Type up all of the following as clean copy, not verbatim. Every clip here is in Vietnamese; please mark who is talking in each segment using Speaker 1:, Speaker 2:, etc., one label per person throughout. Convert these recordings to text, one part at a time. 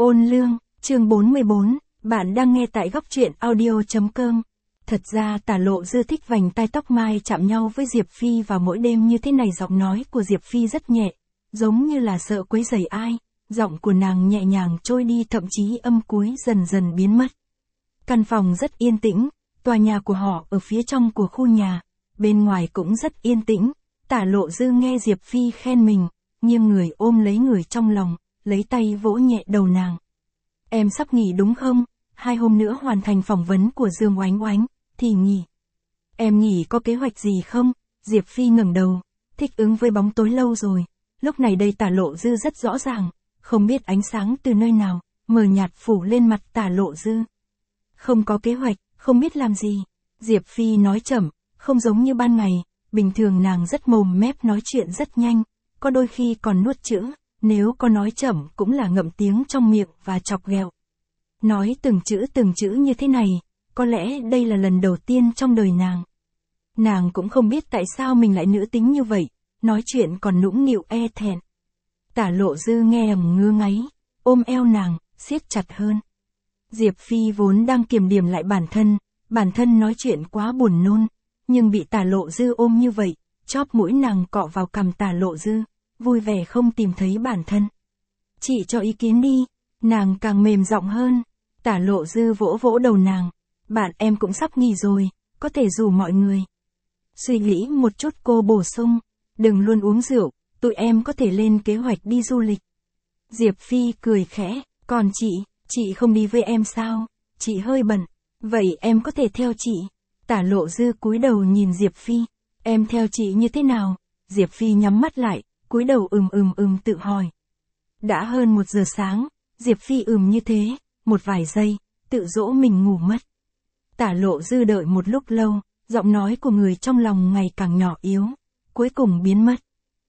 Speaker 1: Ôn lương, chương 44, bạn đang nghe tại góc truyện audio.com. Thật ra Tả Lộ Dư thích vành tai tóc mai chạm nhau với Diệp Phi vào mỗi đêm như thế này. Giọng nói của Diệp Phi rất nhẹ, giống như là sợ quấy rầy ai, giọng của nàng nhẹ nhàng trôi đi, thậm chí âm cuối dần dần biến mất. Căn phòng rất yên tĩnh, tòa nhà của họ ở phía trong của khu nhà, bên ngoài cũng rất yên tĩnh. Tả Lộ Dư nghe Diệp Phi khen mình, nghiêng người ôm lấy người trong lòng, lấy tay vỗ nhẹ đầu nàng. Em sắp nghỉ đúng không? 2 hôm nữa hoàn thành phỏng vấn của Dương Oánh Oánh, thì nghỉ. Em nghỉ có kế hoạch gì không? Diệp Phi ngẩng đầu, thích ứng với bóng tối lâu rồi. Lúc này đây Tả Lộ Dư rất rõ ràng, không biết ánh sáng từ nơi nào, mờ nhạt phủ lên mặt Tả Lộ Dư. Không có kế hoạch, không biết làm gì. Diệp Phi nói chậm, không giống như ban ngày, bình thường nàng rất mồm mép nói chuyện rất nhanh, có đôi khi còn nuốt chữ. Nếu có nói chậm cũng là ngậm tiếng trong miệng và chọc ghẹo. Nói từng chữ như thế này, có lẽ đây là lần đầu tiên trong đời nàng. Nàng cũng không biết tại sao mình lại nữ tính như vậy, nói chuyện còn nũng nịu e thẹn. Tả Lộ Dư nghe ngứa ngáy, ôm eo nàng, siết chặt hơn. Diệp Phi vốn đang kiềm điểm lại bản thân nói chuyện quá buồn nôn, nhưng bị Tả Lộ Dư ôm như vậy, chóp mũi nàng cọ vào cằm Tả Lộ Dư. Vui vẻ không tìm thấy bản thân. Chị cho ý kiến đi, nàng càng mềm giọng hơn. Tả Lộ Dư vỗ vỗ đầu nàng, bạn em cũng sắp nghỉ rồi, có thể rủ mọi người. Suy nghĩ một chút cô bổ sung, đừng luôn uống rượu, tụi em có thể lên kế hoạch đi du lịch. Diệp Phi cười khẽ, còn chị không đi với em sao? Chị hơi bận, vậy em có thể theo chị. Tả Lộ Dư cúi đầu nhìn Diệp Phi, em theo chị như thế nào? Diệp Phi nhắm mắt lại, cúi đầu tự hỏi. Đã hơn 1 giờ sáng, Diệp Phi như thế, một vài giây, tự dỗ mình ngủ mất. Tả Lộ Dư đợi một lúc lâu, giọng nói của người trong lòng ngày càng nhỏ yếu, cuối cùng biến mất.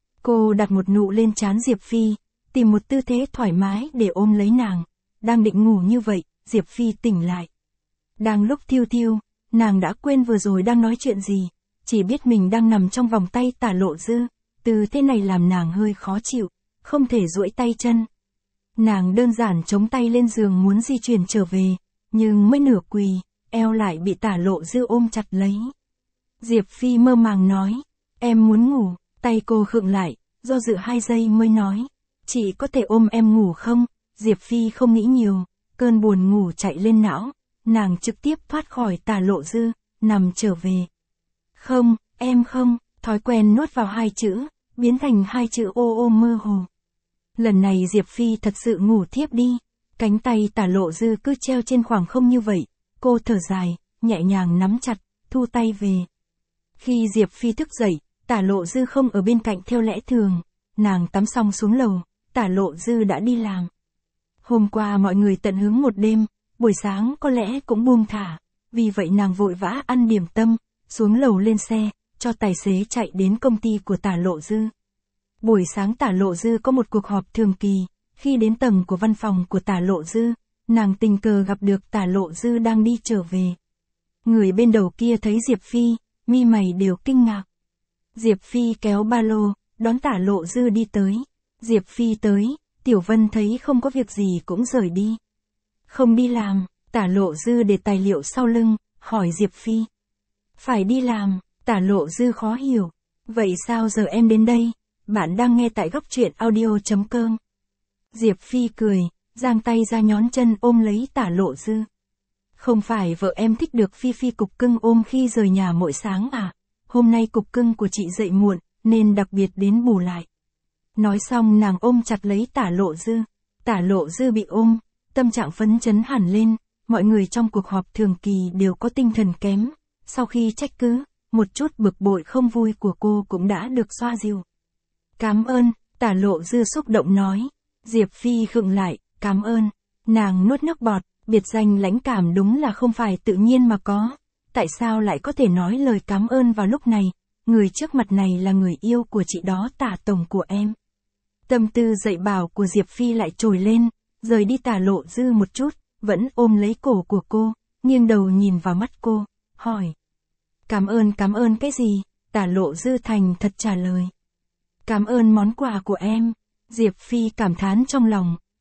Speaker 1: Cô đặt một nụ lên trán Diệp Phi, tìm một tư thế thoải mái để ôm lấy nàng. Đang định ngủ như vậy, Diệp Phi tỉnh lại. Đang lúc thiêu thiêu, nàng đã quên vừa rồi đang nói chuyện gì, chỉ biết mình đang nằm trong vòng tay Tả Lộ Dư. Từ thế này làm nàng hơi khó chịu, không thể duỗi tay chân. Nàng đơn giản chống tay lên giường muốn di chuyển trở về, nhưng mới nửa quỳ, eo lại bị Tả Lộ Dư ôm chặt lấy. Diệp Phi mơ màng nói, em muốn ngủ, tay cô khựng lại, do dự 2 giây mới nói, chị có thể ôm em ngủ không? Diệp Phi không nghĩ nhiều, cơn buồn ngủ chạy lên não, nàng trực tiếp thoát khỏi Tả Lộ Dư, nằm trở về. Không, em không. Thói quen nuốt vào 2 chữ, biến thành 2 chữ ô mơ hồ. Lần này Diệp Phi thật sự ngủ thiếp đi, cánh tay Tả Lộ Dư cứ treo trên khoảng không như vậy, cô thở dài, nhẹ nhàng nắm chặt, thu tay về. Khi Diệp Phi thức dậy, Tả Lộ Dư không ở bên cạnh theo lẽ thường, nàng tắm xong xuống lầu, Tả Lộ Dư đã đi làm. Hôm qua mọi người tận hứng một đêm, buổi sáng có lẽ cũng buông thả, vì vậy nàng vội vã ăn điểm tâm, xuống lầu lên xe, cho tài xế chạy đến công ty của Tả Lộ Dư. Buổi sáng Tả Lộ Dư có một cuộc họp thường kỳ, khi đến tầng của văn phòng của Tả Lộ Dư, nàng tình cờ gặp được Tả Lộ Dư đang đi trở về. Người bên đầu kia thấy Diệp Phi, mi mày đều kinh ngạc. Diệp Phi kéo ba lô, đón Tả Lộ Dư đi tới. Diệp Phi tới, Tiểu Vân thấy không có việc gì cũng rời đi. Không đi làm, Tả Lộ Dư để tài liệu sau lưng, hỏi Diệp Phi. Phải đi làm. Tả Lộ Dư khó hiểu. Vậy sao giờ em đến đây? Bạn đang nghe tại góc truyện audio.com. Diệp Phi cười, giang tay ra nhón chân ôm lấy Tả Lộ Dư. Không phải vợ em thích được Phi cục cưng ôm khi rời nhà mỗi sáng à? Hôm nay cục cưng của chị dậy muộn, nên đặc biệt đến bù lại. Nói xong nàng ôm chặt lấy Tả Lộ Dư. Tả Lộ Dư bị ôm, tâm trạng phấn chấn hẳn lên, mọi người trong cuộc họp thường kỳ đều có tinh thần kém. Sau khi trách cứ, một chút bực bội không vui của cô cũng đã được xoa dịu. Cảm ơn, Tả Lộ Dư xúc động nói. Diệp Phi khựng lại, cảm ơn. Nàng nuốt nước bọt, biệt danh lãnh cảm đúng là không phải tự nhiên mà có. Tại sao lại có thể nói lời cảm ơn vào lúc này? Người trước mặt này là người yêu của chị đó, Tả tổng của em. Tâm tư dạy bảo của Diệp Phi lại trồi lên, rời đi Tả Lộ Dư một chút, vẫn ôm lấy cổ của cô, nghiêng đầu nhìn vào mắt cô, hỏi. Cảm ơn cái gì? Tả Lộ Dư thành thật trả lời. Cảm ơn món quà của em. Diệp Phi cảm thán trong lòng,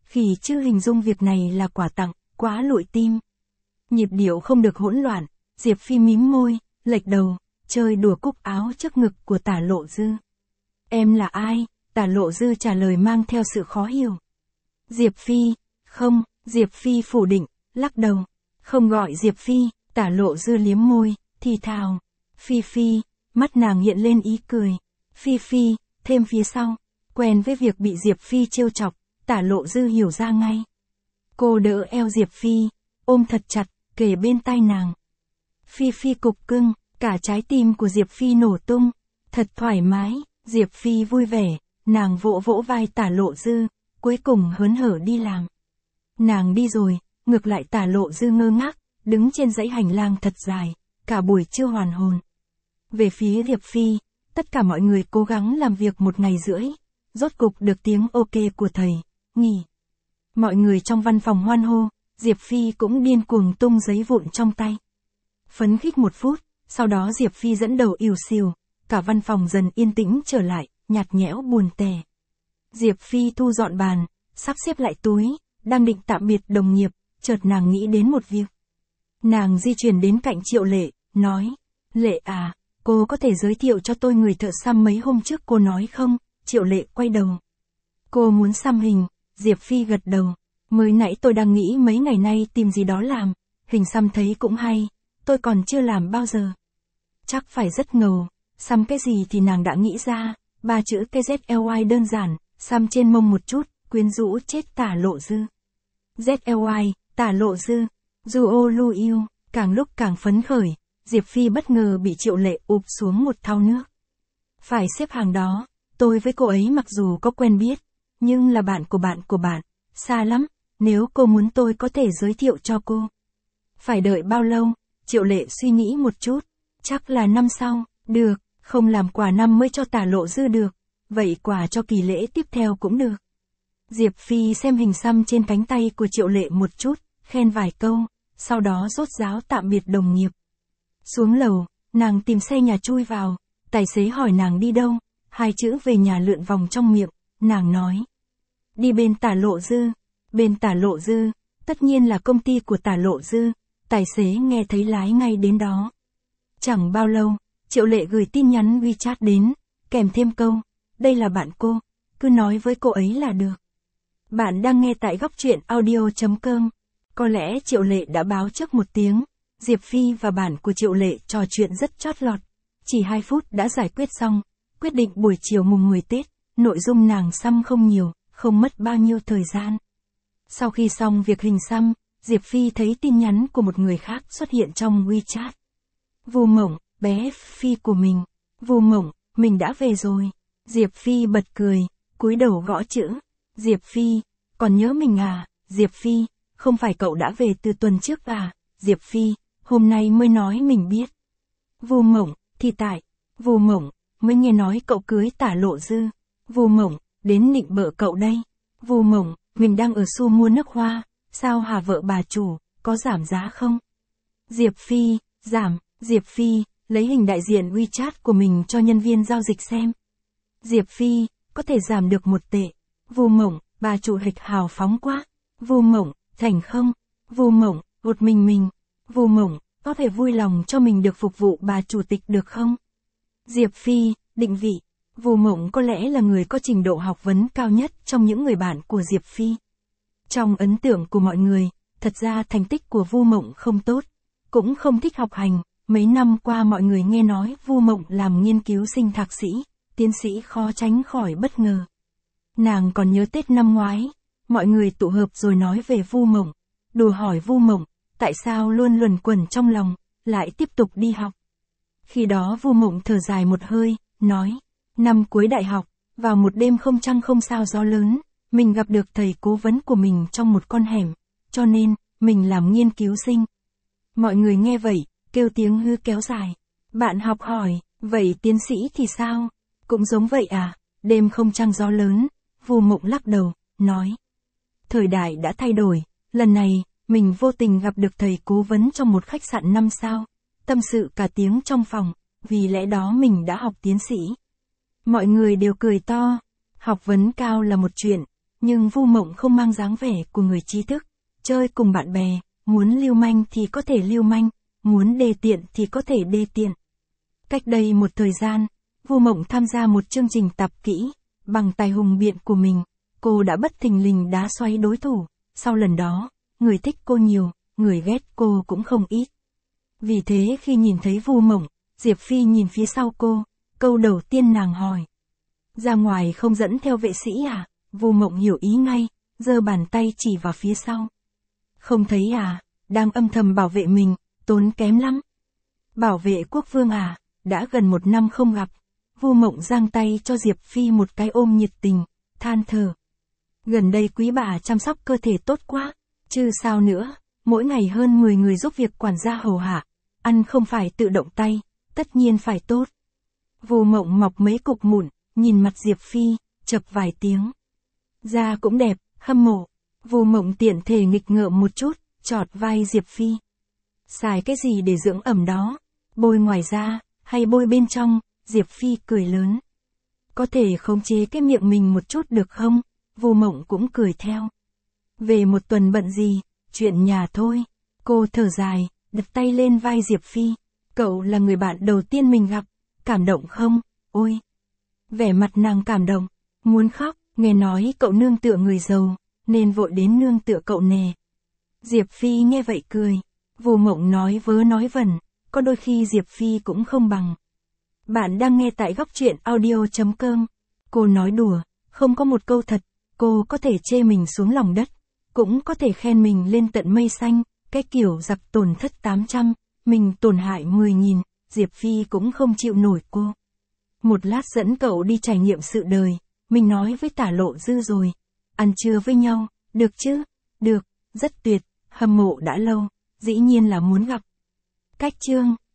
Speaker 1: Khỉ chưa hình dung việc này là quà tặng, quá lụi tim. Nhịp điệu không được hỗn loạn, Diệp Phi mím môi, lệch đầu, chơi đùa cúc áo trước ngực của Tả Lộ Dư. Em là ai? Tả Lộ Dư trả lời mang theo sự khó hiểu. Diệp Phi, không, Diệp Phi phủ định, lắc đầu. Không gọi Diệp Phi, Tả Lộ Dư liếm môi, thì thào. Phi Phi, mắt nàng hiện lên ý cười. Phi Phi, thêm phía sau, quen với việc bị Diệp Phi trêu chọc, Tả Lộ Dư hiểu ra ngay. Cô đỡ eo Diệp Phi, ôm thật chặt, kề bên tai nàng. Phi Phi cục cưng, cả trái tim của Diệp Phi nổ tung, thật thoải mái, Diệp Phi vui vẻ, nàng vỗ vỗ vai Tả Lộ Dư, cuối cùng hớn hở đi làm. Nàng đi rồi, ngược lại Tả Lộ Dư ngơ ngác, đứng trên dãy hành lang thật dài, cả buổi chưa hoàn hồn. Về phía Diệp Phi, tất cả mọi người cố gắng làm việc 1 ngày rưỡi, rốt cục được tiếng ok của thầy, nghỉ. Mọi người trong văn phòng hoan hô, Diệp Phi cũng điên cuồng tung giấy vụn trong tay. Phấn khích 1 phút, sau đó Diệp Phi dẫn đầu ỉu xìu, cả văn phòng dần yên tĩnh trở lại, nhạt nhẽo buồn tẻ. Diệp Phi thu dọn bàn, sắp xếp lại túi, đang định tạm biệt đồng nghiệp, chợt nàng nghĩ đến một việc. Nàng di chuyển đến cạnh Triệu Lệ, nói, Lệ à, cô có thể giới thiệu cho tôi người thợ xăm mấy hôm trước cô nói không? Triệu Lệ quay đầu. Cô muốn xăm hình, Diệp Phi gật đầu. Mới nãy tôi đang nghĩ mấy ngày nay tìm gì đó làm, hình xăm thấy cũng hay, tôi còn chưa làm bao giờ. Chắc phải rất ngầu, xăm cái gì thì nàng đã nghĩ ra, 3 chữ KZLY đơn giản, xăm trên mông một chút, quyến rũ chết Tả Lộ Dư. ZLY, Tả Lộ Dư, Duo Lu Yêu, càng lúc càng phấn khởi, Diệp Phi bất ngờ bị Triệu Lệ ụp xuống một thau nước. Phải xếp hàng đó, tôi với cô ấy mặc dù có quen biết, nhưng là bạn của bạn, xa lắm, nếu cô muốn tôi có thể giới thiệu cho cô. Phải đợi bao lâu? Triệu Lệ suy nghĩ một chút, chắc là năm sau, được, không làm quà năm mới cho Tả Lộ Dư được, vậy quà cho kỳ lễ tiếp theo cũng được. Diệp Phi xem hình xăm trên cánh tay của Triệu Lệ một chút, khen vài câu, sau đó rốt ráo tạm biệt đồng nghiệp. Xuống lầu, nàng tìm xe nhà chui vào, tài xế hỏi nàng đi đâu, 2 chữ về nhà lượn vòng trong miệng, nàng nói. Đi bên Tả Lộ Dư, bên Tả Lộ Dư, tất nhiên là công ty của Tả Lộ Dư, tài xế nghe thấy lái ngay đến đó. Chẳng bao lâu, Triệu Lệ gửi tin nhắn WeChat đến, kèm thêm câu, đây là bạn cô, cứ nói với cô ấy là được. Bạn đang nghe tại góc truyện audio.com. Có lẽ Triệu Lệ đã báo trước 1 tiếng, Diệp Phi và bạn của Triệu Lệ trò chuyện rất chót lọt, chỉ 2 phút đã giải quyết xong, quyết định buổi chiều mùng 10 Tết, nội dung nàng xăm không nhiều, không mất bao nhiêu thời gian. Sau khi xong việc hình xăm, Diệp Phi thấy tin nhắn của một người khác xuất hiện trong WeChat. Vu Mộng, bé Phi của mình. Vu Mộng, mình đã về rồi. Diệp Phi bật cười, cúi đầu gõ chữ. Diệp Phi, còn nhớ mình à? Diệp Phi, không phải cậu đã về từ tuần trước à? Diệp Phi, hôm nay mới nói mình biết. Vu Mộng, thì tại. Vu Mộng, mới nghe nói cậu cưới Tả Lộ Dư. Vu Mộng, đến nịnh bợ cậu đây. Vu Mộng, mình đang ở xu mua nước hoa, sao hả vợ bà chủ, có giảm giá không? Diệp Phi, giảm. Diệp Phi, lấy hình đại diện WeChat của mình cho nhân viên giao dịch xem. Diệp Phi, có thể giảm được 1 tệ. Vu Mộng, bà chủ hịch hào phóng quá. Vu Mộng, thành không? Vu Mộng, một mình. Vu Mộng, có thể vui lòng cho mình được phục vụ bà chủ tịch được không? Diệp Phi, định vị. Vu Mộng có lẽ là người có trình độ học vấn cao nhất trong những người bạn của Diệp Phi. Trong ấn tượng của mọi người, thật ra thành tích của Vu Mộng không tốt, cũng không thích học hành. Mấy năm qua mọi người nghe nói Vu Mộng làm nghiên cứu sinh thạc sĩ, tiến sĩ khó tránh khỏi bất ngờ. Nàng còn nhớ Tết năm ngoái, mọi người tụ họp rồi nói về Vu Mộng, đùa hỏi Vu Mộng, tại sao luôn luẩn quẩn trong lòng, lại tiếp tục đi học. Khi đó Vu Mộng thở dài một hơi, nói, năm cuối đại học, vào một đêm không trăng không sao gió lớn, mình gặp được thầy cố vấn của mình trong một con hẻm, cho nên, mình làm nghiên cứu sinh. Mọi người nghe vậy, kêu tiếng hư kéo dài. Bạn học hỏi, vậy tiến sĩ thì sao? Cũng giống vậy à? Đêm không trăng gió lớn, Vu Mộng lắc đầu, nói. Thời đại đã thay đổi, lần này, mình vô tình gặp được thầy cố vấn trong một khách sạn 5 sao, tâm sự cả tiếng trong phòng, vì lẽ đó mình đã học tiến sĩ. Mọi người đều cười to, học vấn cao là một chuyện, Nhưng Vu Mộng không mang dáng vẻ của người trí thức, chơi cùng bạn bè, muốn lưu manh thì có thể lưu manh, muốn đê tiện thì có thể đê tiện. Cách đây một thời gian, Vu Mộng tham gia một chương trình tập kỹ, bằng tài hùng biện của mình, cô đã bất thình lình đá xoay đối thủ, sau lần đó, người thích cô nhiều, người ghét cô cũng không ít. Vì thế khi nhìn thấy Vu Mộng, Diệp Phi nhìn phía sau cô, câu đầu tiên nàng hỏi. Ra ngoài không dẫn theo vệ sĩ à? Vu Mộng hiểu ý ngay, giơ bàn tay chỉ vào phía sau. Không thấy à, đang âm thầm bảo vệ mình, tốn kém lắm. Bảo vệ quốc vương à, đã gần 1 năm không gặp. Vu Mộng giang tay cho Diệp Phi một cái ôm nhiệt tình, than thở. Gần đây quý bà chăm sóc cơ thể tốt quá, chứ sao nữa, mỗi ngày hơn 10 người giúp việc quản gia hầu hạ, ăn không phải tự động tay, tất nhiên phải tốt. Vu Mộng mọc mấy cục mụn, nhìn mặt Diệp Phi, chập vài tiếng. Da cũng đẹp, hâm mộ. Vu Mộng tiện thể nghịch ngợm một chút, chọt vai Diệp Phi. Xài cái gì để dưỡng ẩm đó? Bôi ngoài da, hay bôi bên trong? Diệp Phi cười lớn. Có thể khống chế cái miệng mình một chút được không? Vu Mộng cũng cười theo. Về một tuần bận gì, chuyện nhà thôi. Cô thở dài, đặt tay lên vai Diệp Phi. Cậu là người bạn đầu tiên mình gặp, cảm động không? Ôi! Vẻ mặt nàng cảm động, muốn khóc, nghe nói cậu nương tựa người giàu, nên vội đến nương tựa cậu nè. Diệp Phi nghe vậy cười. Vu Mộng nói vớ nói vẩn, có đôi khi Diệp Phi cũng không bằng. Bạn đang nghe tại góc truyện audio.com. Cô nói đùa, không có một câu thật, cô có thể chê mình xuống lòng đất, cũng có thể khen mình lên tận mây xanh, cái kiểu giặc tổn thất 800, mình tổn hại 10.000, Diệp Phi cũng không chịu nổi cô. Một lát dẫn cậu đi trải nghiệm sự đời, mình nói với Tả Lộ Dư rồi, ăn trưa với nhau, được chứ? Được, rất tuyệt, hâm mộ đã lâu, dĩ nhiên là muốn gặp. Cách chương